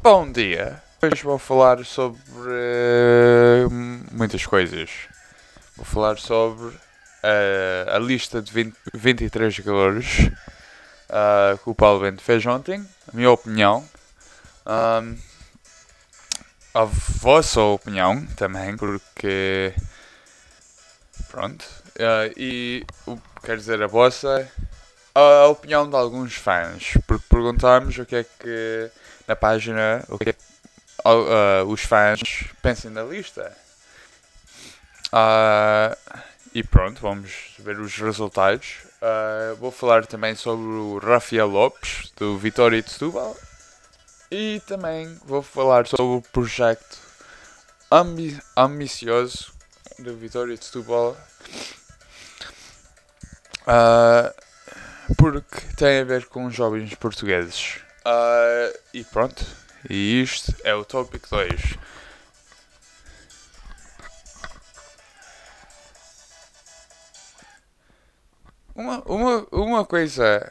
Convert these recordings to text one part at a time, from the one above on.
Bom dia. Hoje vou falar sobre muitas coisas. Vou falar sobre a lista de 23 jogadores que o Paulo Bento fez ontem. A minha opinião. A vossa opinião também, porque... Pronto. Quer dizer, a vossa... A opinião de alguns fãs. Porque perguntámos o que é que... Na página... O que é que os fãs pensem da lista. E pronto, vamos ver os resultados. Vou falar também sobre o Rafael Lopes, do Vitória de Setúbal. E também vou falar sobre o projeto ambicioso do Vitória de Setúbal. Porque tem a ver com jovens portugueses. E pronto. E isto é o tópico 2. Uma coisa,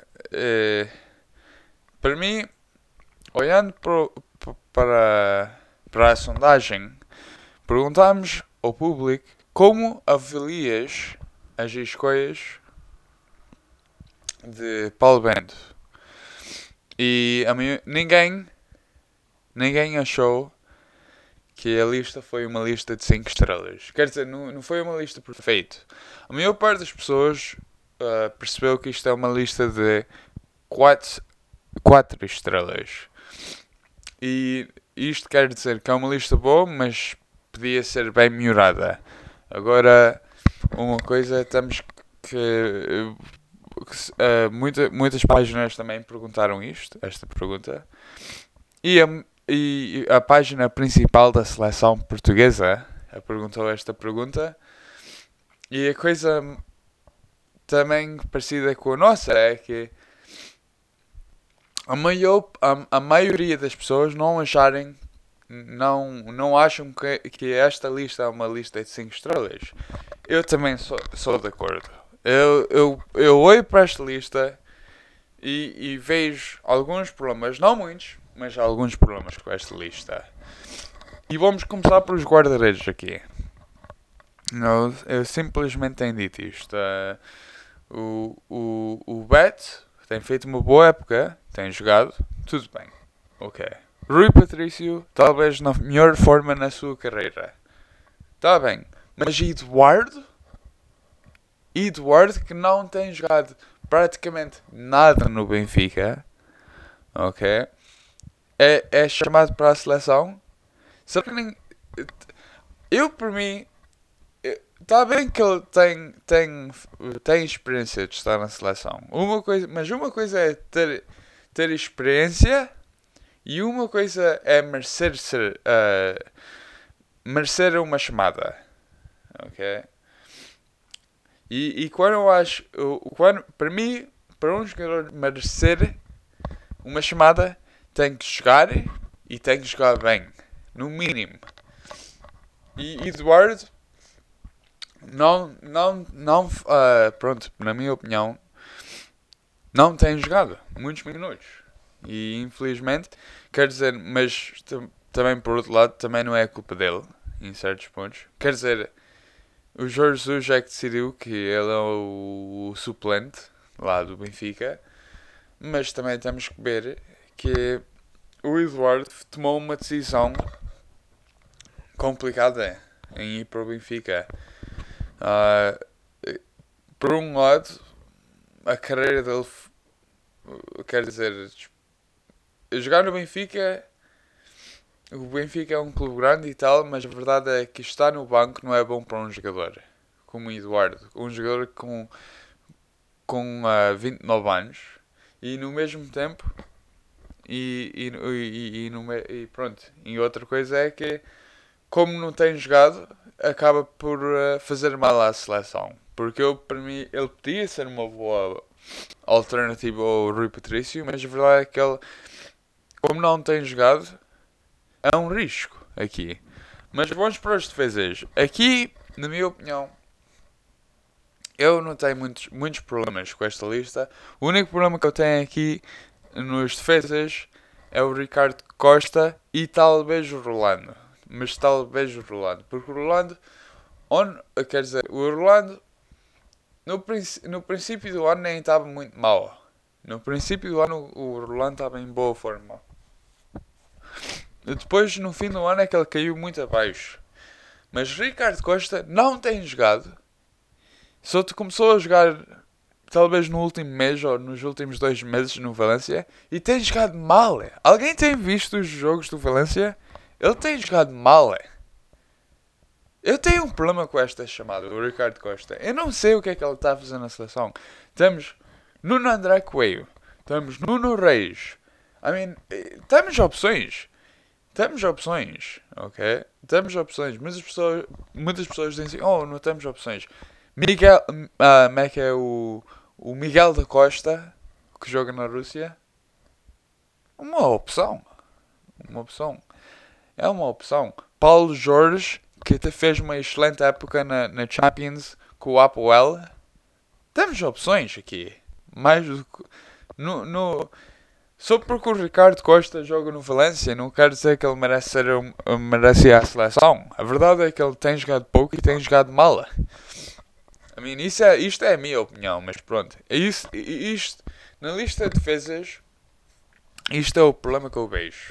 para mim, olhando para a sondagem, perguntámos ao público como avalias as escolhas de Paulo Bento. E ninguém achou que a lista foi uma lista de 5 estrelas. Quer dizer, não foi uma lista perfeita. A maior parte das pessoas percebeu que isto é uma lista de 4 estrelas. E isto quer dizer que é uma lista boa, mas podia ser bem melhorada. Agora, uma coisa, temos que... muitas páginas também perguntaram esta pergunta. E a página principal da seleção portuguesa perguntou esta pergunta. E a coisa também parecida com a nossa é que a maioria das pessoas não acham que esta lista é uma lista de 5 estrelas. Eu também sou de acordo. Eu olho para esta lista e vejo alguns problemas, não muitos, mas alguns problemas com esta lista. E vamos começar pelos guarda-redes aqui. Eu simplesmente tenho dito isto. O Bet tem feito uma boa época, tem jogado, tudo bem, ok. Rui Patrício, talvez na melhor forma na sua carreira, está bem. Mas Eduardo que não tem jogado praticamente nada no Benfica, ok, é chamado para a seleção. Só que eu, por mim, está bem que ele tem experiência de estar na seleção. Mas uma coisa é ter experiência e uma coisa é merecer uma chamada. Ok? E quando eu acho... para mim, para um jogador merecer uma chamada, tem que jogar e tem que jogar bem. No mínimo. E Eduardo... pronto, na minha opinião, não tem jogado muitos minutos. E infelizmente, quer dizer, mas também por outro lado, também não é culpa dele, em certos pontos. Quer dizer, o Jorge Jesus é que decidiu que ele é o suplente lá do Benfica, mas também temos que ver que o Eduardo tomou uma decisão complicada em ir para o Benfica. Por um lado, a carreira dele, quer dizer, jogar no Benfica, o Benfica é um clube grande e tal, mas a verdade é que estar no banco não é bom para um jogador como o Eduardo, um jogador com 29 anos e no mesmo tempo pronto. E outra coisa é que, como não tem jogado, acaba por fazer mal à seleção. Porque para mim, ele podia ser uma boa alternativa ao Rui Patrício, mas a verdade é que ele, como não tem jogado, é um risco aqui. Mas vamos para as defesas. Aqui, na minha opinião, eu não tenho muitos problemas com esta lista. O único problema que eu tenho aqui nos defesas é o Ricardo Costa e talvez o Rolando. Mas talvez o Rolando. Porque o Rolando, quer dizer, o Rolando no princípio do ano nem estava muito mal. No princípio do ano o Rolando estava em boa forma. Depois, no fim do ano, é que ele caiu muito abaixo. Mas Ricardo Costa não tem jogado. Só te começou a jogar talvez no último mês ou nos últimos 2 meses no Valência e tem jogado mal. Alguém tem visto os jogos do Valência? Ele tem jogado mal. Eu tenho um problema com esta chamada do Ricardo Costa. Eu não sei o que é que ele está a fazer na seleção. Temos Nuno André Coelho. Temos Nuno Reis. Temos opções. Temos opções, ok? Temos opções. Muitas pessoas dizem assim, não temos opções. Miguel, como é que é o Miguel da Costa, que joga na Rússia? Uma opção. Uma opção. É uma opção. Paulo Jorge, que até fez uma excelente época na Champions com o Apoel. Temos opções aqui. Mais do que... Só porque o Ricardo Costa joga no Valência, não quer dizer que ele merece ir à seleção. A verdade é que ele tem jogado pouco e tem jogado mal. Isto é a minha opinião, mas pronto. Isto na lista de defesas, isto é o problema que eu vejo.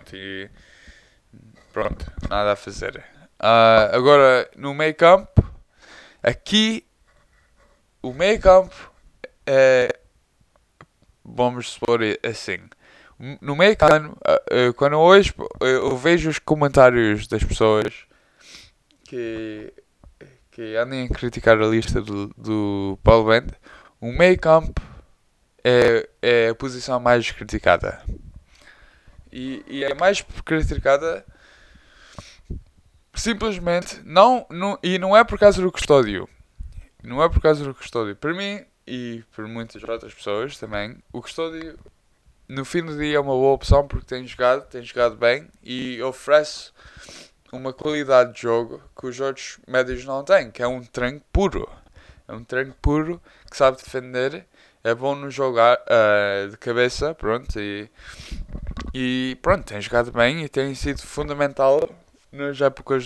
Pronto, nada a fazer. Agora, no meio campo, aqui, o meio campo é... Vamos supor assim. No meio campo, quando eu vejo os comentários das pessoas que andem a criticar a lista do Paulo Bento, o meio campo é a posição mais criticada. E é mais criticada simplesmente e não é por causa do Custódio. Não é por causa do Custódio. Para mim e por muitas outras pessoas também, o Custódio no fim do dia é uma boa opção porque tem jogado bem e oferece uma qualidade de jogo que os outros médios não têm, que é um treino puro. É um treino puro que sabe defender, é bom no jogar de cabeça, pronto, e pronto, tem jogado bem e tem sido fundamental nas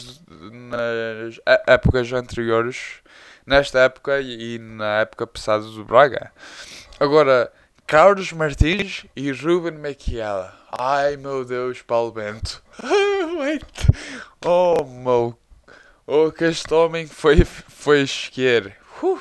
épocas anteriores, nesta época e na época passada do Braga. Agora, Carlos Martins e Ruben Mekiela. Ai meu Deus, Paulo Bento. Que este homem foi esquer.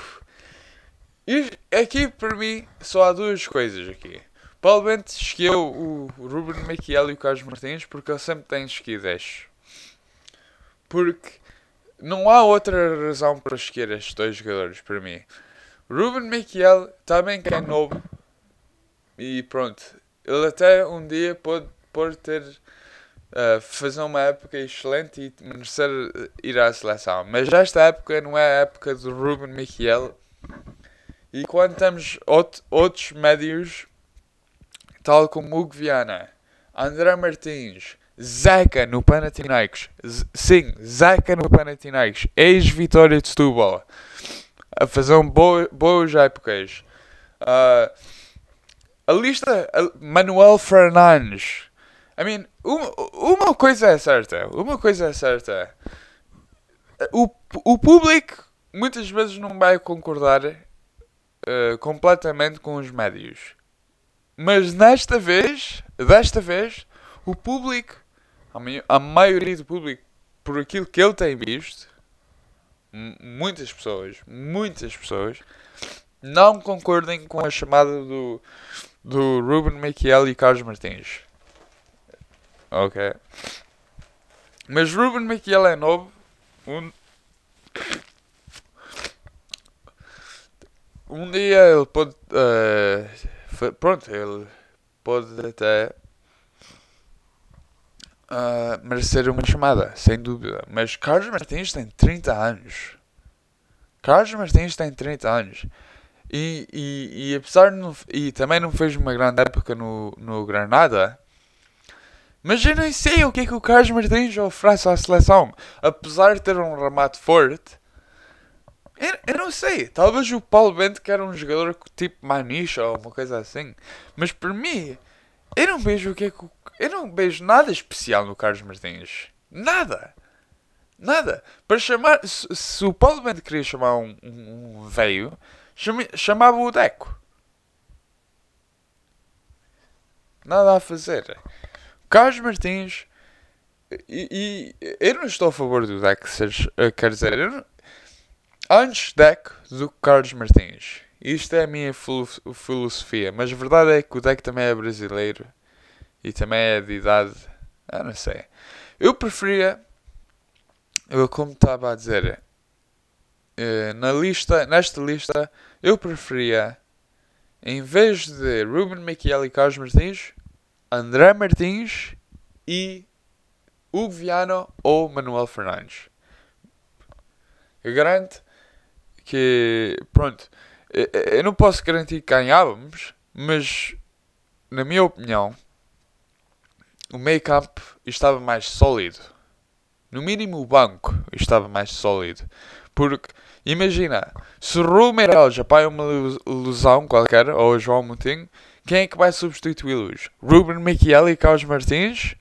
E aqui para mim só há duas coisas aqui. Paulo Bento esqueceu o Ruben Mekiela e o Carlos Martins porque ele sempre tem esquias. Porque não há outra razão para esquecer estes dois jogadores para mim. Ruben Mekiela também que é novo. E pronto, ele até um dia pode ter fazer uma época excelente e merecer ir à seleção. Mas esta época não é a época do Ruben Mekiela. E quando temos outros médios, tal como Hugo Viana, André Martins, Zeca no Panathinaikos, Zeca no Panathinaikos, ex-Vitória de Setúbal, a fazer boas épocas. A lista, Manuel Fernandes. Uma coisa é certa. O público muitas vezes não vai concordar completamente com os médios. Mas desta vez, o público, a maioria do público, por aquilo que ele tem visto, muitas pessoas, não concordem com a chamada do Ruben Mekiela e Carlos Martins. Ok. Mas Ruben Mekiela é novo. Um dia ele pode... ele pode até merecer uma chamada, sem dúvida. Mas Carlos Martins tem 30 anos. E apesar de e também não fez uma grande época no Granada, mas eu nem sei o que é que o Carlos Martins oferece à seleção. Apesar de ter um remate forte, eu não sei. Talvez o Paulo Bento que era um jogador tipo Maniche ou uma coisa assim. Mas para mim, Eu não vejo o que é que. Eu não vejo nada especial no Carlos Martins. Nada. Nada. Para chamar. Se o Paulo Bento queria chamar um velho, chamava o Deco. Nada a fazer. Carlos Martins. Eu não estou a favor do Deco, quer dizer, antes Deco do que Carlos Martins. Isto é a minha filosofia, mas a verdade é que o Deco também é brasileiro e também é de idade. Eu não sei. Eu preferia, como estava a dizer, nesta lista, eu preferia, em vez de Ruben Michiel e Carlos Martins, André Martins e Hugo Viana ou Manuel Fernandes. Eu garanto que, pronto, eu não posso garantir que ganhávamos, mas, na minha opinião, o meio campo estava mais sólido. No mínimo o banco estava mais sólido. Porque, imagina, se o Romero já apanha uma lesão qualquer, ou o João Moutinho, quem é que vai substituí-los? Ruben Michiel e Carlos Martins?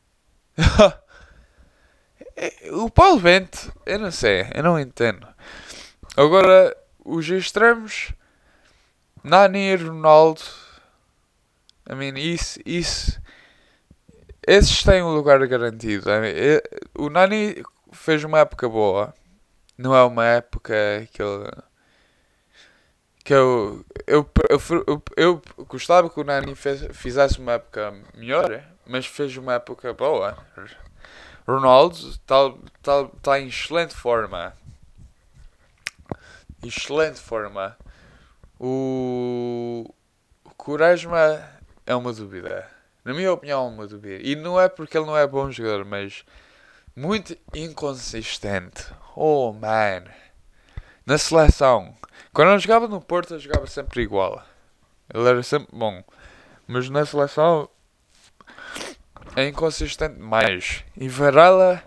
O Paulo Bento, eu não sei, eu não entendo. Agora, os extremos, Nani e Ronaldo, I mean, esses têm um lugar garantido. O Nani fez uma época boa. Não é uma época que ele. Que eu gostava que o Nani fizesse uma época melhor, mas fez uma época boa. Ronaldo está em excelente forma. Excelente forma. O Quaresma é uma dúvida. Na minha opinião, é uma dúvida. E não é porque ele não é bom jogador, mas muito inconsistente. Oh, man. Na seleção. Quando ele jogava no Porto, ele jogava sempre igual. Ele era sempre bom. Mas na seleção é inconsistente demais. E Varela...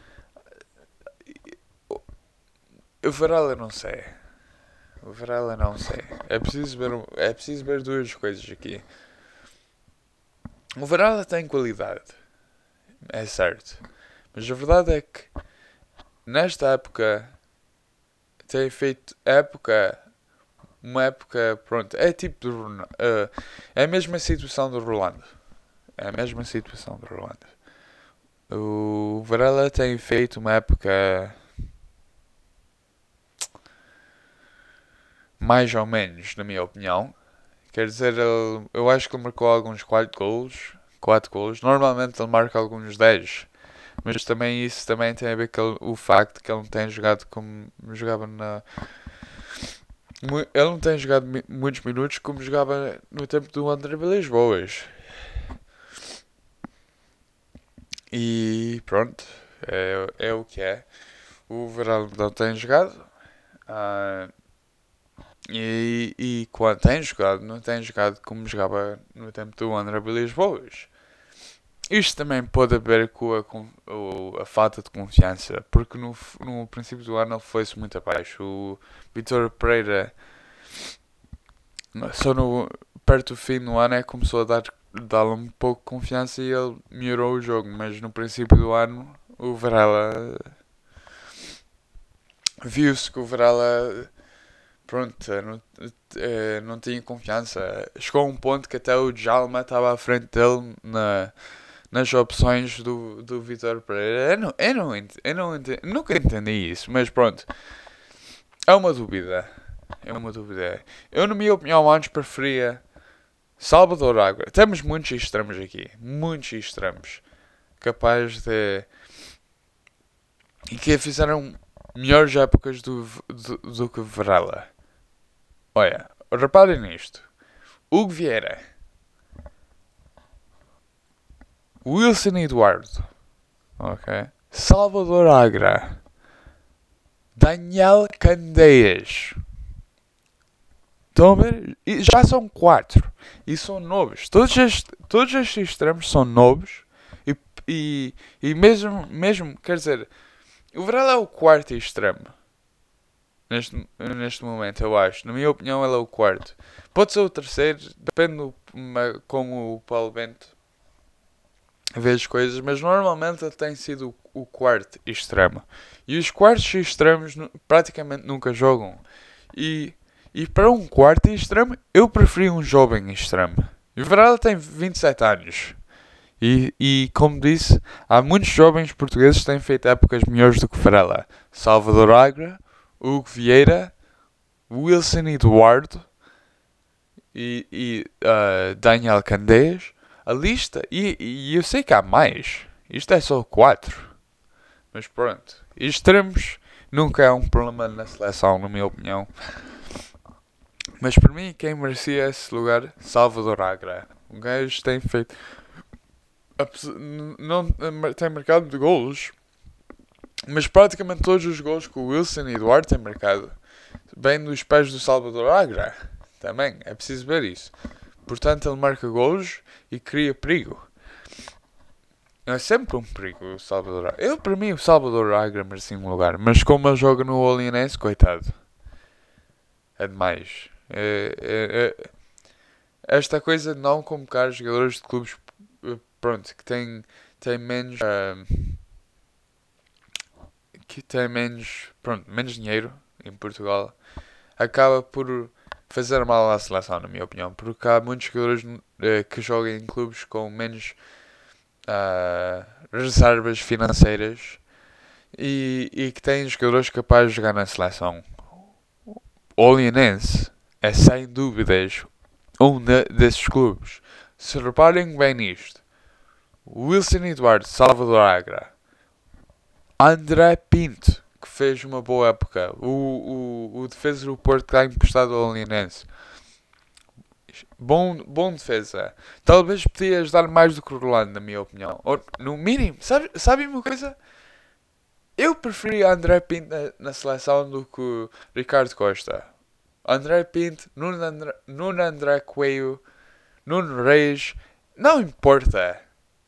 O Varela não sei. O Varela não sei. É preciso ver duas coisas aqui. O Varela tem qualidade. É certo. Mas a verdade é que nesta época tem feito uma época, pronto, é tipo do é a mesma situação do Rolando. É a mesma situação do Rolando. O Varela tem feito uma época mais ou menos, na minha opinião. Quer dizer, eu acho que ele marcou alguns 4 golos. 4 golos. Normalmente ele marca alguns 10. Mas também isso também tem a ver com o facto que ele não tem jogado como jogava na... Ele não tem jogado muitos minutos como jogava no tempo do André Villas-Boas. E pronto, é o que é. O Verão não tem jogado. E quando tem jogado, não tem jogado como jogava no tempo do André Villas-Boas. Isto também pode haver com a falta de confiança, porque no princípio do ano ele foi-se muito abaixo. O Vítor Pereira, só perto do fim do ano, começou a dar-lhe um pouco de confiança e ele melhorou o jogo, mas no princípio do ano, o Varela. Viu-se que o Varela. Pronto, não tinha confiança. Chegou a um ponto que até o Djalma estava à frente dele nas opções do Vítor Pereira. Nunca entendi isso, mas pronto. É uma dúvida. Eu, na minha opinião, antes preferia Salvador Água. Temos muitos extremos aqui. Muitos extremos. Capazes de... E que fizeram melhores épocas do que Varela. Olha, reparem nisto. Hugo Vieira. Wilson Eduardo. Ok. Salvador Agra. Daniel Candeias. Estão a ver? E já são 4. E são novos. Todos estes extremos são novos. E mesmo, quer dizer, o Varela é o quarto extremo. neste momento, eu acho. Na minha opinião, ele é o quarto. Pode ser o terceiro, depende como o Paulo Bento vê as coisas, mas normalmente ele tem sido o quarto extremo. E os quartos extremos praticamente nunca jogam. E, e para um quarto extremo, eu preferi um jovem extremo. E o Varela tem 27 anos. E como disse, há muitos jovens portugueses que têm feito épocas melhores do que Varela. Salvador Agra, Hugo Vieira, Wilson Eduardo e Daniel Candeias. A lista, e eu sei que há mais. Isto é só 4. Mas pronto. Extremos nunca é um problema na seleção, na minha opinião. Mas para mim, quem merecia esse lugar, Salvador Agra. O gajo tem feito. Não tem marcado de golos, mas praticamente todos os golos que o Wilson e Eduardo têm marcado vêm dos pés do Salvador Agra. Também, é preciso ver isso. Portanto, ele marca golos e cria perigo. É sempre um perigo o Salvador Agra. Para mim, o Salvador Agra merecia um lugar. Mas como ele joga no Olhanense, coitado. É demais. Esta coisa de não convocar jogadores de clubes pronto, que têm menos menos dinheiro em Portugal, acaba por fazer mal à seleção, na minha opinião, porque há muitos jogadores que jogam em clubes com menos reservas financeiras e que têm jogadores capazes de jogar na seleção. O Olhanense é sem dúvidas desses clubes. Se reparem bem nisto, Wilson Eduardo, Salvador Agra, André Pinto, que fez uma boa época, o defesa do Porto que está emprestado ao Olhanense, bom defesa. Talvez podia ajudar mais do que o Rolando, na minha opinião. Ou, no mínimo, sabe uma coisa? Eu preferia André Pinto na seleção do que o Ricardo Costa. André Pinto, Nuno André Coelho, Nuno Reis, não importa.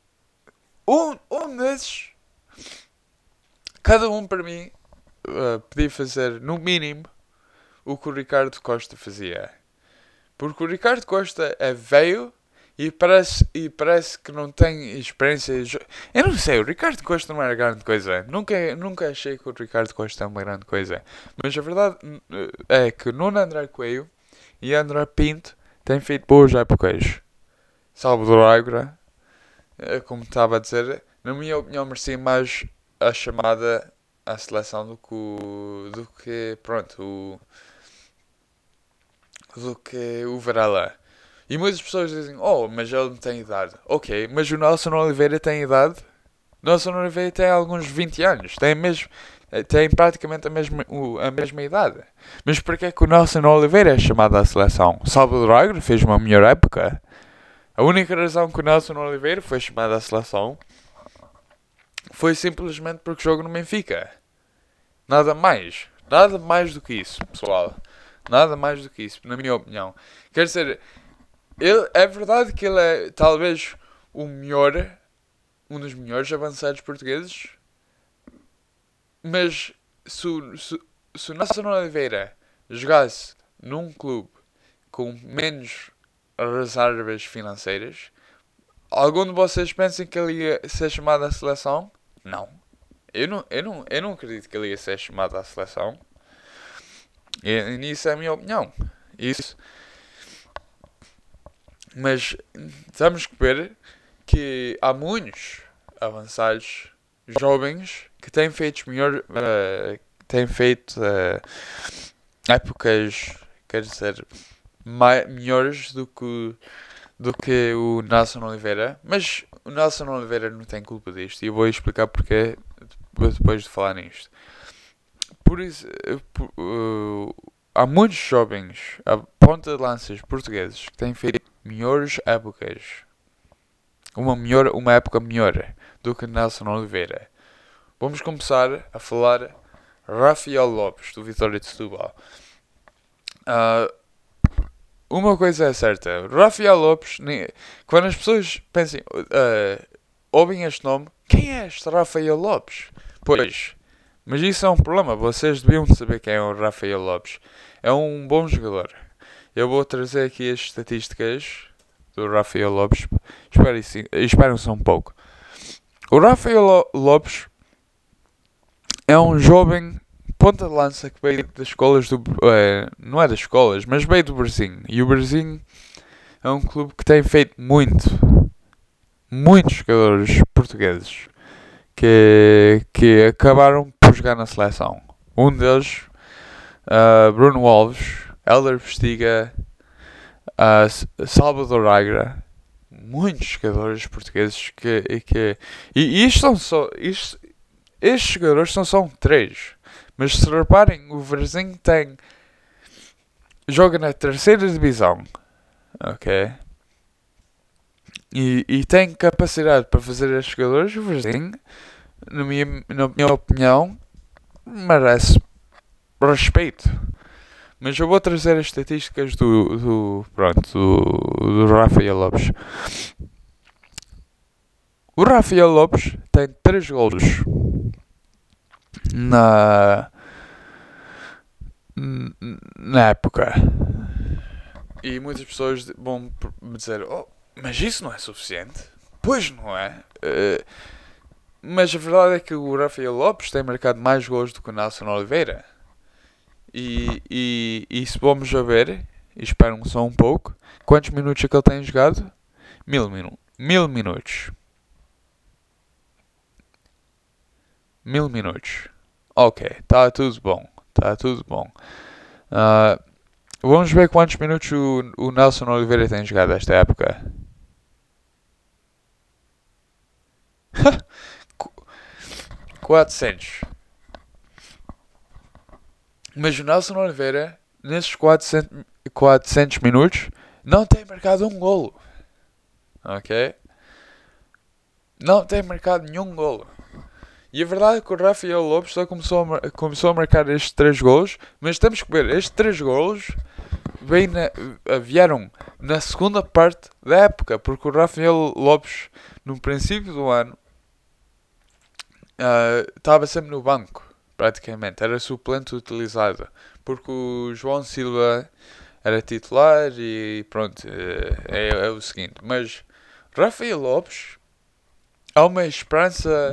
Um desses, cada um para mim, podia fazer, no mínimo, o que o Ricardo Costa fazia. Porque o Ricardo Costa é velho e parece que não tem experiência. Eu não sei, o Ricardo Costa não era grande coisa. Nunca achei que o Ricardo Costa é uma grande coisa. Mas a verdade é que Nuno André Coelho e André Pinto têm feito boas épocas. Salvador Agra, como estava a dizer, na minha opinião merecia mais a chamada à seleção do que o Varela. E muitas pessoas dizem, mas ele não tem idade. Ok, mas o Nelson Oliveira tem idade. Nelson Oliveira tem alguns 20 anos. Tem praticamente a mesma idade. Mas porquê é que o Nelson Oliveira é chamado à seleção? Salvador Agra fez uma melhor época. A única razão que o Nelson Oliveira foi chamado à seleção foi simplesmente porque joga no Benfica. Nada mais. Nada mais do que isso, pessoal. Nada mais do que isso, na minha opinião. Quer dizer, é verdade que ele é talvez um dos melhores avançados portugueses. Mas se o Nelson Oliveira jogasse num clube com menos reservas financeiras, algum de vocês pensa que ele ia ser chamado à seleção? Não. Eu não acredito que ele ia ser chamado à seleção. E nisso é a minha opinião. Isso. Mas temos que ver que há muitos avançados jovens que têm feito épocas, quer dizer, melhores do que o Nelson Oliveira. Mas o Nelson Oliveira não tem culpa disto e eu vou explicar porque depois de falar nisto. Por isso, há muitos jovens a ponta de lanças portugueses que têm feito melhores épocas, uma época melhor do que Nelson Oliveira. Vamos começar a falar Rafael Lopes, do Vitória de Setúbal. Uma coisa é certa, Rafael Lopes, quando as pessoas ouvem este nome, quem é este Rafael Lopes? Pois, Mas isso é um problema. Vocês deviam saber quem é o Rafael Lopes. É um bom jogador. Eu vou trazer aqui as estatísticas do Rafael Lopes. Esperem só um pouco. O Rafael Lopes é um jovem ponta de lança que veio das escolas do... não é das escolas, mas veio do Berzinho. E o Berzinho é um clube que tem feito muitos jogadores portugueses que acabaram por jogar na seleção. Um deles, Bruno Alves, Hélder Postiga, Salvador Agra. Muitos jogadores portugueses e isto são só... estes jogadores são só 3. Mas se reparem, o Verzinho joga na terceira divisão. Ok? E tem capacidade para fazer estes jogadores. O Verzinho, na minha opinião, merece respeito. Mas eu vou trazer as estatísticas do Rafael Lopes. O Rafael Lopes tem 3 golos na época. E muitas pessoas vão me dizer: oh, mas isso não é suficiente. Pois não é. Mas a verdade é que o Rafael Lopes tem marcado mais gols do que o Nelson Oliveira. E se vamos a ver, e esperam só um pouco, quantos minutos é que ele tem jogado? 1000 minutos. 1000 minutos. Ok, está tudo bom. Vamos ver quantos minutos o Nelson Oliveira tem jogado esta época. 400. Mas o Nelson Oliveira, nesses 400 minutos, não tem marcado um golo. Ok? Não tem marcado nenhum golo. E a verdade é que o Rafael Lopes só começou a marcar estes 3 golos. Mas temos que ver, estes 3 golos vieram na segunda parte da época. Porque o Rafael Lopes, no princípio do ano, estava sempre no banco. Praticamente, era suplente utilizado. Porque o João Silva era titular e pronto, é o seguinte. Mas Rafael Lopes é uma esperança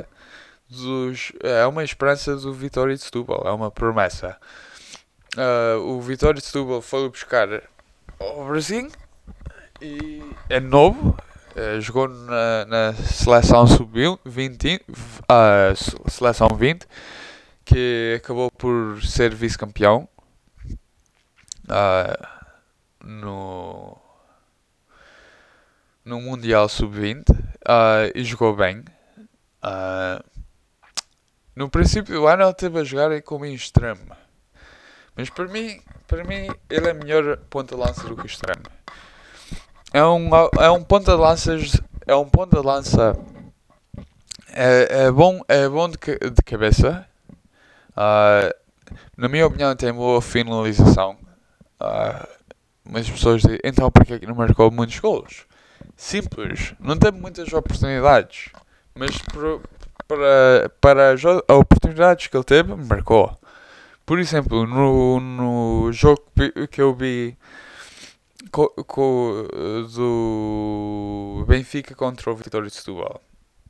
do Vitória de Setúbal, é uma promessa. O Vitória de Setúbal foi buscar ao Brasil e é novo. Jogou na seleção sub-20, seleção 20, que acabou por ser vice-campeão no Mundial sub-20 e jogou bem. No princípio do ano ele esteve a jogar como extremo, mas para mim ele é melhor ponta-lança do que extremo. É um ponta-lança. É bom de cabeça. Na minha opinião tem boa finalização. Mas as pessoas dizem: então porque é que não marcou muitos golos? Simples, não teve muitas oportunidades, mas para as oportunidades que ele teve, marcou. Por exemplo, no jogo que eu vi do Benfica contra o Vitória de Setúbal,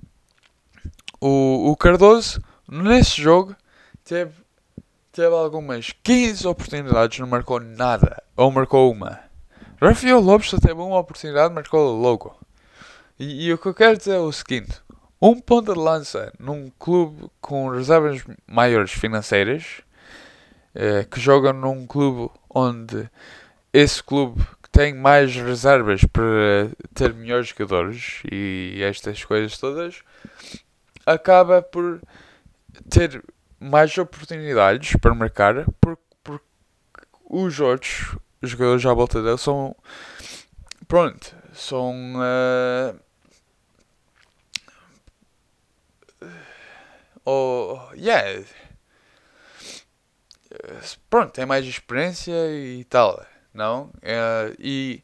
o Cardoso, nesse jogo, teve algumas 15 oportunidades, não marcou nada, ou marcou uma. Rafael Lopes só teve uma oportunidade, marcou logo. E o que eu quero dizer é o seguinte: um ponta de lança num clube com reservas maiores financeiras, que joga num clube onde esse clube tem mais reservas para ter melhores jogadores e estas coisas todas, acaba por ter mais oportunidades para marcar, porque os outros jogadores à volta dele são tem mais experiência e tal, não? E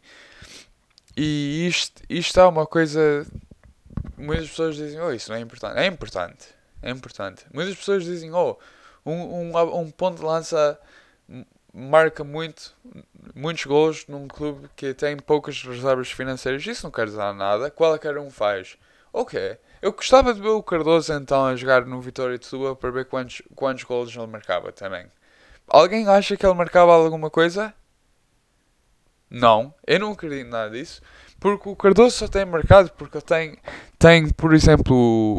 isto é uma coisa. Muitas pessoas dizem: oh, isso não é importante. É importante. Muitas pessoas dizem: oh, Um ponto de lança marca muitos gols num clube que tem poucas reservas financeiras. Isso não quer dizer nada. Qualquer um faz. Ok. Eu gostava de ver o Cardoso então a jogar no Vitória de Setúbal para ver quantos golos ele marcava também. Alguém acha que ele marcava alguma coisa? Não, eu não acredito nada disso. Porque o Cardoso só tem marcado porque ele tem por exemplo,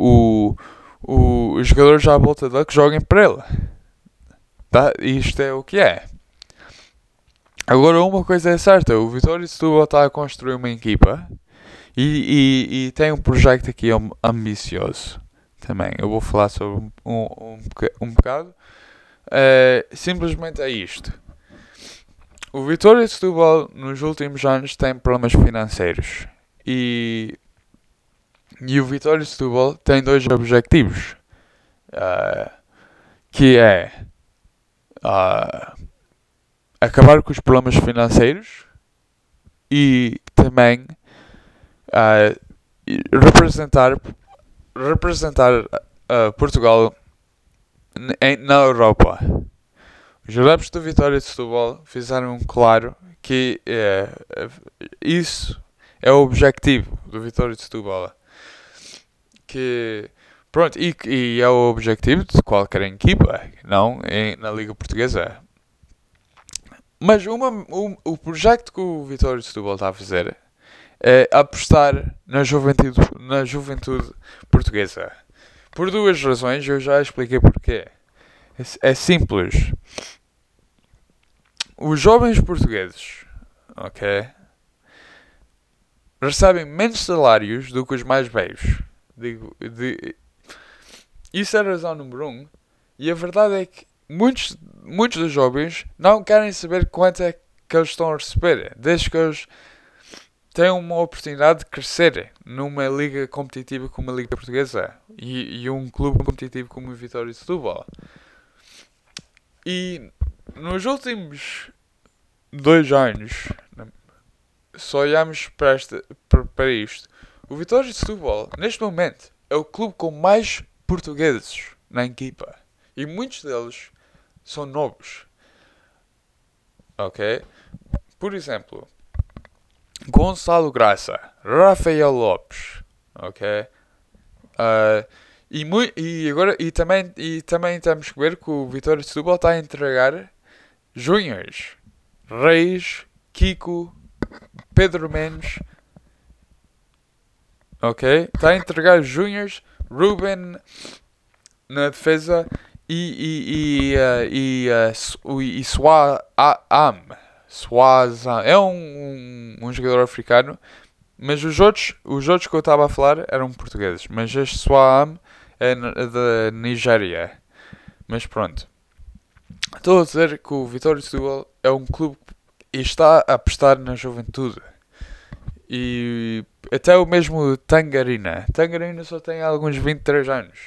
os jogadores à volta dele que joguem para ele. Tá? Isto é o que é. Agora, uma coisa é certa: o Vitória de Setúbal está a construir uma equipa e tem um projeto aqui ambicioso também. Eu vou falar sobre um bocado. Simplesmente é isto. O Vitória de Setúbal nos últimos anos tem problemas financeiros e o Vitória de Setúbal tem dois objetivos, que é acabar com os problemas financeiros e também representar Portugal na Europa. Os adeptos do Vitória de Setúbal fizeram claro que isso é o objetivo do Vitória de Setúbal. Pronto, e é o objetivo de qualquer equipa, não na Liga Portuguesa. Mas o projeto que o Vitória de Setúbal está a fazer é apostar na juventude portuguesa. Por duas razões, eu já expliquei porquê. É simples. Os jovens portugueses, ok, recebem menos salários do que os mais velhos. Isso é a razão número 1. E a verdade é que muitos dos jovens não querem saber quanto é que eles estão a receber, desde que eles tenham uma oportunidade de crescer numa liga competitiva como a Liga Portuguesa e um clube competitivo como o Vitória de Setúbal. E nos últimos 2 anos, só olhamos para isto. O Vitória de Setúbal, neste momento, é o clube com mais portugueses na equipa. E muitos deles são novos. Ok? Por exemplo, Gonçalo Graça, Rafael Lopes. Ok? E também temos que ver que o Vitória de Setúbal está a entregar Júniors, Reis, Kiko, Pedro Mendes. Ok? Está a entregar Júniors, Ruben na defesa e Swazam. É um jogador africano. Mas os outros que eu estava a falar eram portugueses. Mas este Swam é da Nigéria. Mas pronto. Estou a dizer que o Vitória de Setúbal é um clube que está a apostar na juventude. E até o mesmo Tangarina. Tangarina só tem alguns 23 anos.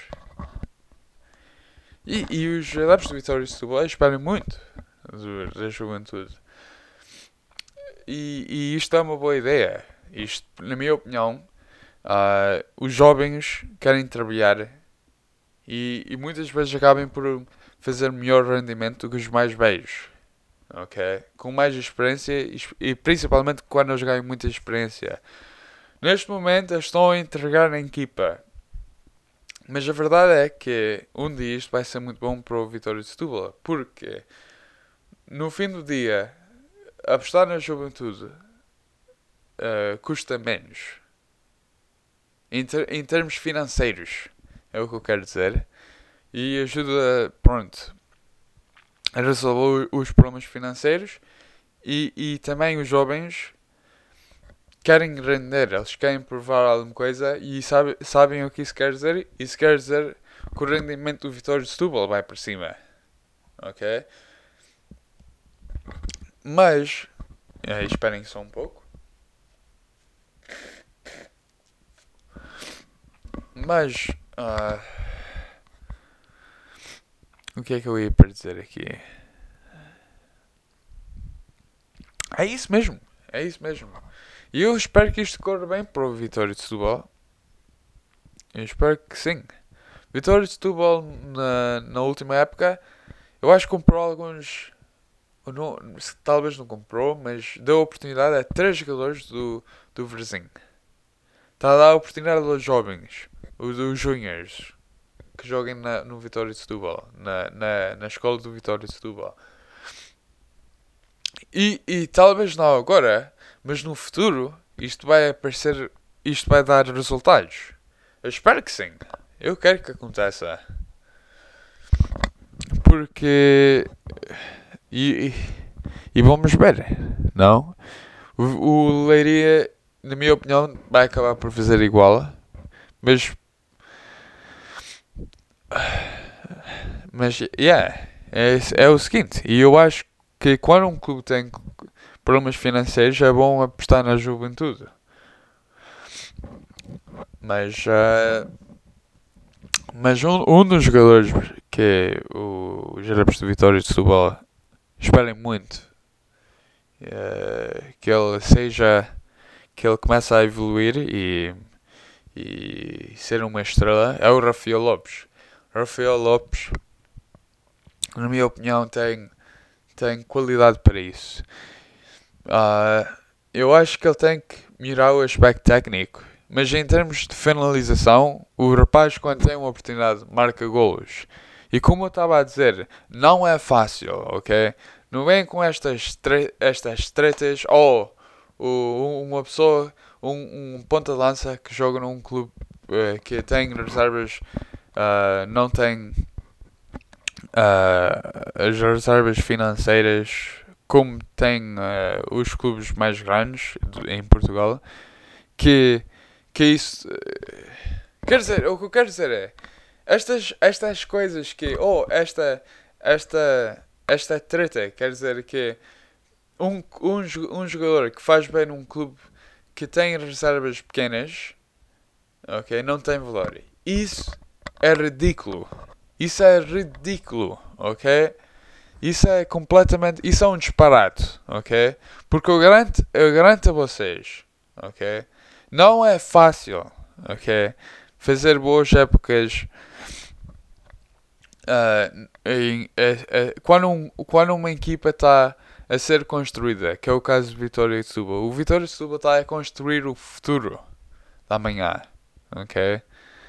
E os adeptos do Vitória de Setúbal esperam muito da juventude. E isto é uma boa ideia. Isto, na minha opinião, os jovens querem trabalhar e muitas vezes acabam por fazer melhor rendimento do que os mais velhos. Ok? Com mais experiência e principalmente quando eles ganham muita experiência. Neste momento eles estão a entregar na equipa. Mas a verdade é que um dia isto vai ser muito bom para o Vitória de Setúbal. Porque no fim do dia, apostar na juventude custa menos. Em termos financeiros. É o que eu quero dizer. E ajuda, pronto, a resolver os problemas financeiros. E também os jovens querem render. Eles querem provar alguma coisa. E sabem o que isso quer dizer. Isso quer dizer que o rendimento do Vitória de Setúbal vai para cima. Ok? Mas esperem só um pouco. Mas o que é que eu ia para dizer aqui? É isso mesmo. É isso mesmo. E eu espero que isto corra bem para o Vitória de Setúbal. Eu espero que sim. Vitória de Setúbal na última época, eu acho que comprou alguns. Ou não, talvez não comprou, mas deu oportunidade a 3 jogadores do Verzinho. Está a dar oportunidade aos jovens, os juniors, que joguem no Vitória de Setúbal, na escola do Vitória de Setúbal. E talvez não agora, mas no futuro, isto vai aparecer, isto vai dar resultados. Eu espero que sim. Eu quero que aconteça. Porque. E, e vamos ver, não? O Leiria, na minha opinião, vai acabar por fazer igual. Mas. Mas, yeah. É o seguinte. E eu acho que quando um clube tem problemas financeiros, é bom apostar na juventude. Mas. Mas um dos jogadores que é os Jarabes do Vitória de Setúbal esperem muito que ele seja, que ele comece a evoluir e ser uma estrela é o Rafael Lopes. Rafael Lopes, na minha opinião, tem qualidade para isso. Eu acho que ele tem que melhorar o aspecto técnico, mas em termos de finalização, o rapaz, quando tem uma oportunidade, marca golos. E como eu estava a dizer, não é fácil, ok? Não vem com estas tretas, uma pessoa, um ponta de lança que joga num clube que tem reservas, não tem as reservas financeiras como tem os clubes mais grandes em Portugal, que isso. Quer dizer, o que eu quero dizer é estas coisas que. Esta treta, quer dizer que um jogador que faz bem num clube que tem reservas pequenas, ok, não tem valor. Isso é ridículo. Isso é ridículo, ok? Isso é completamente. Isso é um disparate, ok? Porque eu garanto a vocês, ok? Não é fácil, ok? Fazer boas épocas. Quando uma equipa está a ser construída, que é o caso do Vitória de Setúbal, o Vitória de Setúbal está a construir o futuro da manhã, ok?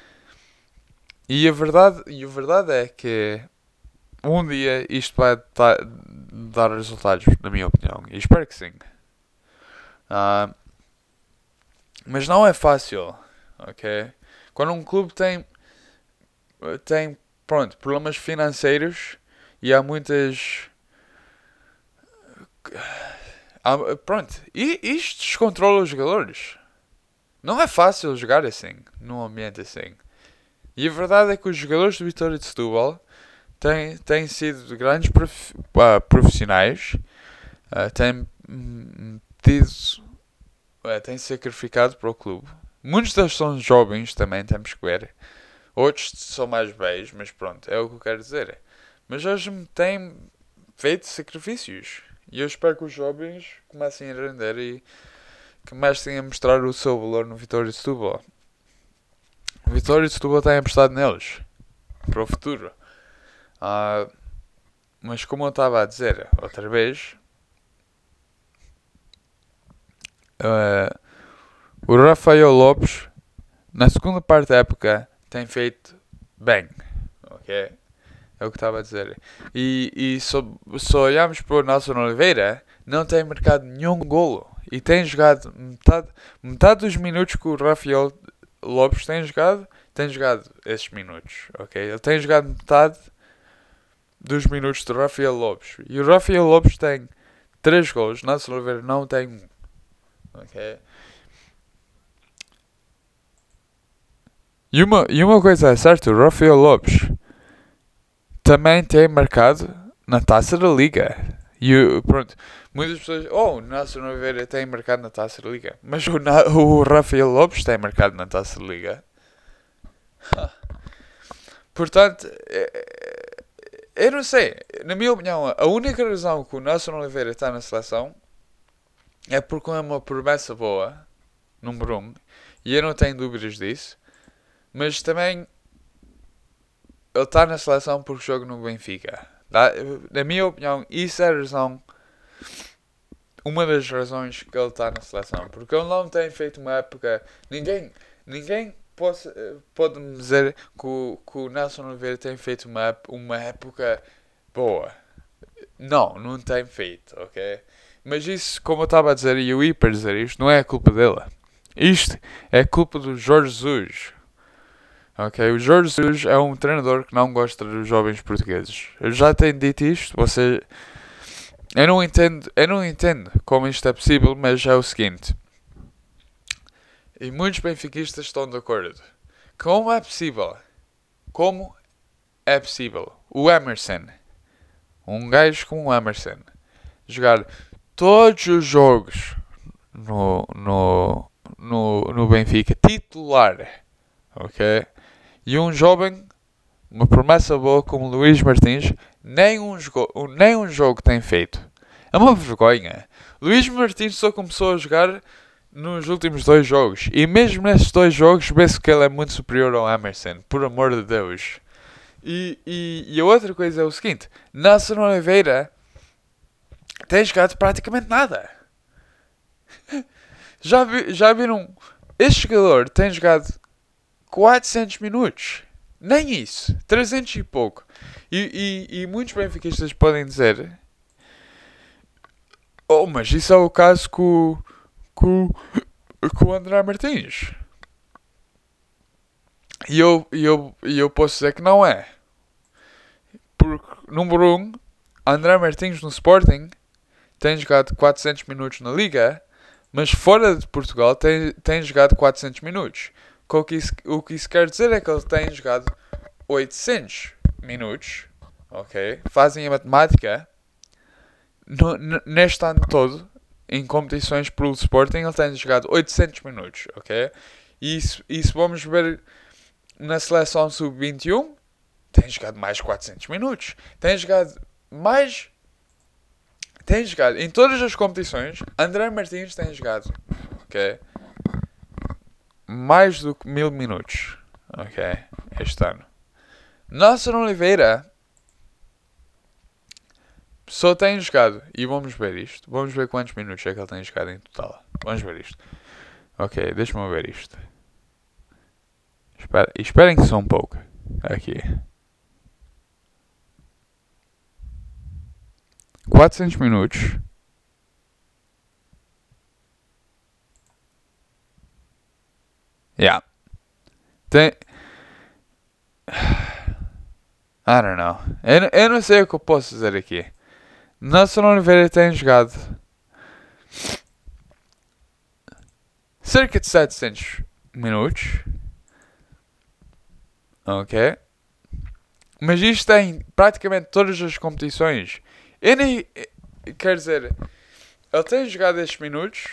E a verdade é que um dia isto vai dar resultados, na minha opinião. E espero que sim. Ah, mas não é fácil, ok? Quando um clube tem problemas financeiros e há muitas. E isto descontrola os jogadores. Não é fácil jogar assim, num ambiente assim. E a verdade é que os jogadores do Vitória de Setúbal têm sido grandes profissionais, têm sacrificado para o clube. Muitos deles são jovens também, temos que ver. Outros são mais velhos, mas pronto, é o que eu quero dizer. Mas eles têm feito sacrifícios. E eu espero que os jovens comecem a render e comecem a mostrar o seu valor no Vitória de Setúbal. O Vitória de Setúbal tem apostado neles para o futuro. Mas como eu estava a dizer outra vez, o Rafael Lopes na segunda parte da época tem feito bem, ok? É o que estava a dizer. E se olharmos para o Nelson Oliveira, não tem marcado nenhum golo. E tem jogado metade dos minutos que o Rafael Lopes tem jogado esses minutos, ok? Ele tem jogado metade dos minutos do Rafael Lopes. E o Rafael Lopes tem 3 golos, Nelson Oliveira não tem 1, ok? E uma coisa é certa, o Rafael Lopes também tem marcado na Taça da Liga. E pronto, muitas pessoas, o Nelson Oliveira tem marcado na Taça da Liga. Mas o Rafael Lopes tem marcado na Taça da Liga. Portanto, eu não sei. Na minha opinião, a única razão que o Nelson Oliveira está na seleção é porque é uma promessa boa, número 1. E eu não tenho dúvidas disso. Mas também ele está na seleção porque joga no Benfica. Na minha opinião, isso é a razão, uma das razões que ele está na seleção. Porque ele não tem feito uma época. Ninguém pode me dizer que o Nelson Oliveira tem feito uma época boa. Não tem feito, ok? Mas isso, como eu estava a dizer, e eu ia para dizer isto, não é a culpa dele. Isto é culpa do Jorge Jesus. Ok? O Jorge Jesus é um treinador que não gosta dos jovens portugueses. Eu já tenho dito isto, eu não entendo como isto é possível, mas é o seguinte. E muitos benfiquistas estão de acordo. Como é possível? Como é possível o Emerson, um gajo como o Emerson, jogar todos os jogos no Benfica, titular, ok? E um jovem, uma promessa boa como Luís Martins, nem um jogo tem feito. É uma vergonha. Luís Martins só começou a jogar nos últimos 2 jogos. E mesmo nesses 2 jogos, vê-se que ele é muito superior ao Emerson. Por amor de Deus. E a outra coisa é o seguinte. Nelson Oliveira tem jogado praticamente nada. Já viram? Este jogador tem jogado 400 minutos. Nem isso. 300 e pouco. E muitos benfiquistas podem dizer... Oh, mas isso é o caso com o André Martins. E eu posso dizer que não é. Porque, número 1, André Martins no Sporting tem jogado 400 minutos na Liga, mas fora de Portugal tem jogado 400 minutos. O que isso quer dizer é que ele tem jogado 800 minutos. Ok? Fazem a matemática. Neste ano todo, em competições pelo Sporting, ele tem jogado 800 minutos, ok? E se vamos ver na seleção sub-21, tem jogado mais 400 minutos. Tem jogado em todas as competições. André Martins tem jogado, ok? Mais do que 1000 minutos, ok? Este ano. Nelson Oliveira só tem jogado, e vamos ver isto. Vamos ver quantos minutos é que ele tem jogado em total. Vamos ver isto. Ok, deixa-me ver isto. Esperem só um pouco. Aqui. 400 minutos. Yeah. Tem... I don't know. Eu não sei o que eu posso dizer aqui. Nelson Oliveira tem jogado cerca de 700 minutos. Ok? Mas isto tem praticamente todas as competições. Quer dizer, ele tem jogado estes minutos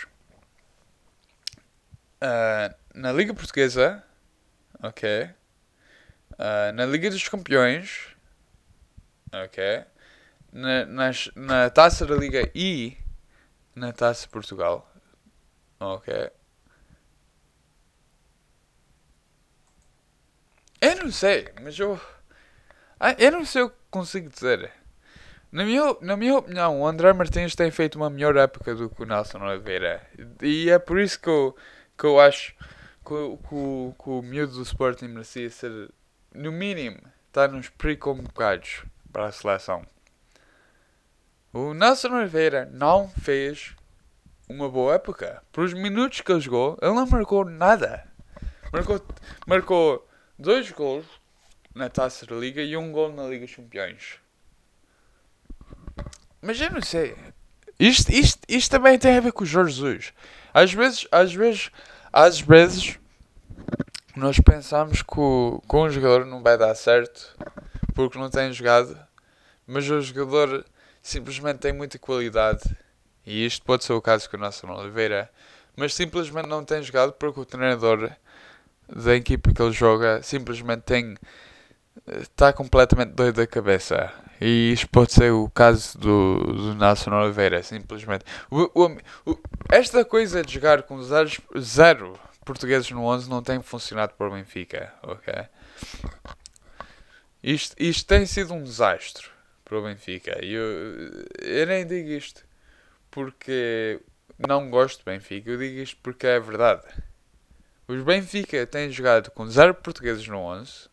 na Liga Portuguesa. Ok? Na Liga dos Campeões. Ok? Na Taça da Liga e na Taça de Portugal. Ok? Eu não sei, mas eu não sei o que consigo dizer. Na minha opinião, o André Martins tem feito uma melhor época do que o Nelson Oliveira. E é por isso que eu acho que o miúdo do Sporting merecia ser, no mínimo, estar nos pré-convocados para a seleção. O Nelson Oliveira não fez uma boa época. Por os minutos que ele jogou, ele não marcou nada. Marcou 2 gols na Taça da Liga e 1 gol na Liga dos Campeões. Mas eu não sei. Isto também tem a ver com o Jorge Jesus. Às vezes nós pensamos que um jogador não vai dar certo porque não tem jogado, mas o jogador simplesmente tem muita qualidade. E isto pode ser o caso com o Nelson Oliveira, mas simplesmente não tem jogado porque o treinador da equipa que ele joga simplesmente está completamente doido da cabeça. E isto pode ser o caso do Nelson Oliveira, simplesmente. Esta coisa de jogar com 0 portugueses no 11 não tem funcionado para o Benfica, ok? Isto tem sido um desastre para o Benfica. Eu nem digo isto porque não gosto do Benfica. Eu digo isto porque é verdade. Os Benfica têm jogado com 0 portugueses no 11.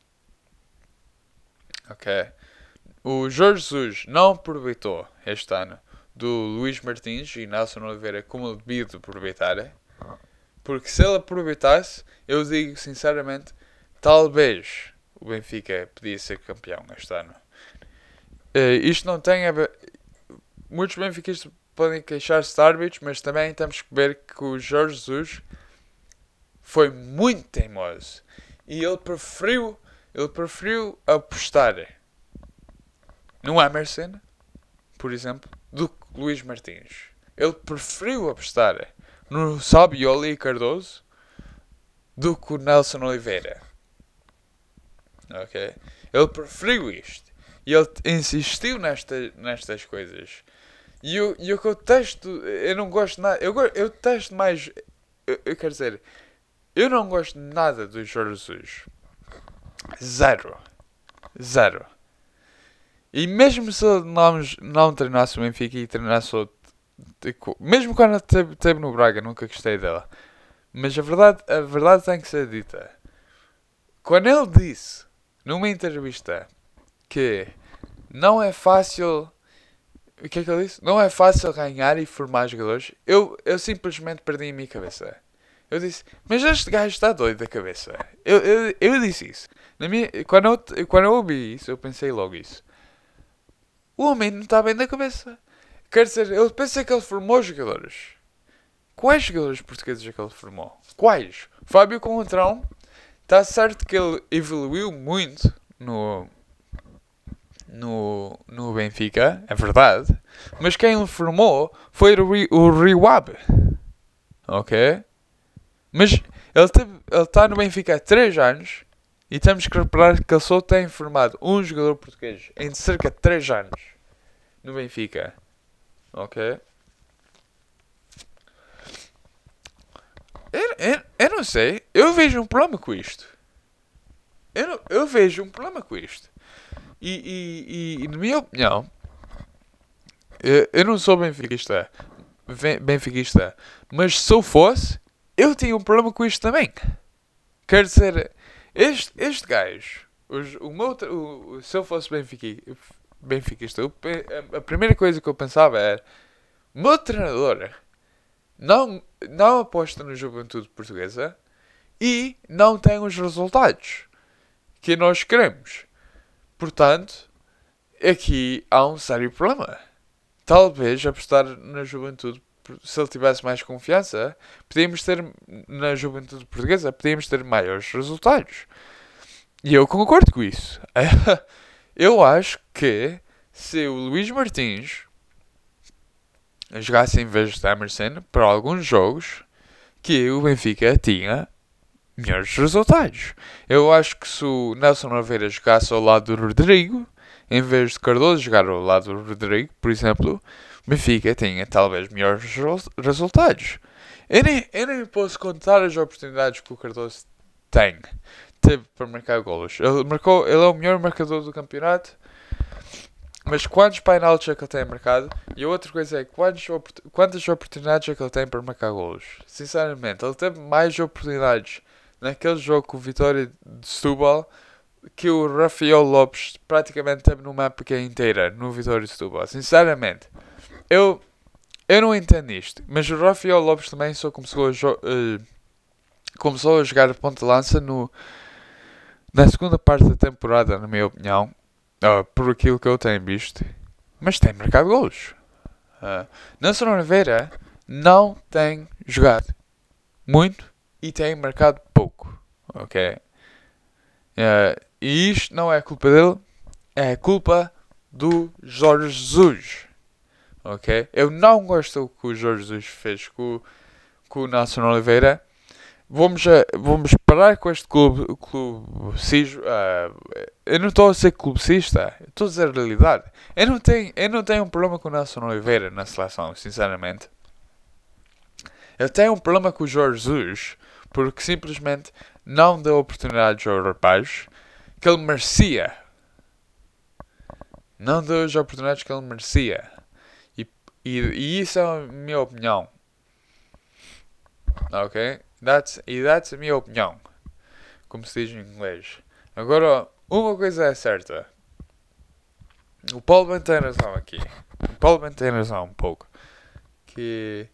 Ok. O Jorge Jesus não aproveitou este ano do Luís Martins e Nelson Oliveira como devido aproveitar. Porque se ele aproveitasse, eu digo sinceramente, talvez o Benfica podia ser campeão este ano. Isto não tem a ver... Muitos benfiquistas podem queixar-se de árbitros, mas também temos que ver que o Jorge Jesus foi muito teimoso. E ele preferiu apostar no Emerson, por exemplo, do que Luís Martins. Ele preferiu apostar no Sabioli e Cardoso do que o Nelson Oliveira. Ok? Ele preferiu isto. E ele insistiu nestas coisas. E o que eu testo, eu não gosto nada. Eu testo mais. Eu quero dizer, eu não gosto nada do Jorge Jesus. Zero. E mesmo se ele não treinasse o Benfica e treinasse outro. Mesmo quando esteve no Braga, nunca gostei dela. Mas a verdade tem que ser dita. Quando ele disse numa entrevista que não é fácil. O que é que ele disse? Não é fácil ganhar e formar jogadores. Eu simplesmente perdi a minha cabeça. Eu disse, mas este gajo está doido da cabeça. Eu disse isso. Quando eu ouvi isso, eu pensei logo isso. O homem não está bem da cabeça. Quer dizer, eu pensei que ele formou jogadores. Quais jogadores portugueses é que ele formou? Quais? Fábio Contrão. Está certo que ele evoluiu muito no Benfica, é verdade. Mas quem o formou foi o Riwab. Ok? Mas ele está no Benfica há 3 anos e temos que reparar que ele só tem formado um jogador português em cerca de 3 anos no Benfica. Ok? Eu não sei. Eu vejo um problema com isto. Eu vejo um problema com isto. E na minha opinião, eu não sou benfiquista, mas se eu fosse, eu tinha um problema com isto também. Quer dizer, este gajo, se eu fosse benfiquista, a primeira coisa que eu pensava era: o meu treinador não aposta na juventude portuguesa e não tem os resultados que nós queremos. Portanto, aqui há um sério problema. Talvez apostar na juventude, se ele tivesse mais confiança, podíamos ter, na juventude portuguesa, podíamos ter maiores resultados. E eu concordo com isso. Eu acho que se o Luís Martins jogasse em vez de Emerson para alguns jogos, que o Benfica tinha melhores resultados. Eu acho que se o Nelson Oliveira jogasse ao lado do Rodrigo, em vez de Cardoso jogar ao lado do Rodrigo, por exemplo, o Benfica tinha talvez melhores resultados. Eu nem posso contar as oportunidades que o Cardoso teve para marcar golos. Ele é o melhor marcador do campeonato. Mas quantos penaltis é que ele tem marcado? E a outra coisa é quantas oportunidades é que ele tem para marcar golos? Sinceramente, ele teve mais oportunidades naquele jogo com o Vitória de Setúbal que o Rafael Lopes praticamente teve numa época inteira no Vitória de Setúbal. Sinceramente, eu não entendo isto. Mas o Rafael Lopes também só começou a jogar a ponta de lança na segunda parte da temporada, na minha opinião. Por aquilo que eu tenho visto. Mas tem marcado golos. Nelson Oliveira não tem jogado muito e tem marcado pouco. Ok? E isto não é culpa dele. É culpa do Jorge Jesus. Ok? Eu não gosto do que o Jorge Jesus fez com o Nelson Oliveira. Vamos parar com este clube cijo. Eu não estou a ser clubecista, estou a dizer a realidade. Eu não tenho um problema com o Nelson Oliveira na seleção, sinceramente. Eu tenho um problema com o Jorge Jesus, porque simplesmente não deu oportunidades ao rapaz que ele merecia. Não deu as oportunidades que ele merecia. E isso é a minha opinião. Ok? That's a minha opinião. Como se diz em inglês. Agora, uma coisa é certa. O Paulo Ben tem razão aqui. O Paulo Ben tem razão um pouco. Que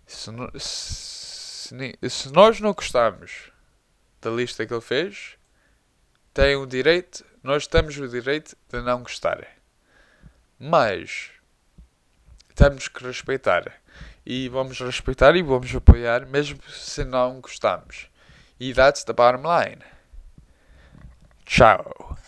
se nós não gostamos da lista que ele fez, tem o direito, nós temos o direito de não gostar. Mas temos que respeitar. E vamos respeitar e vamos apoiar mesmo se não gostamos. E that's the bottom line. Tchau.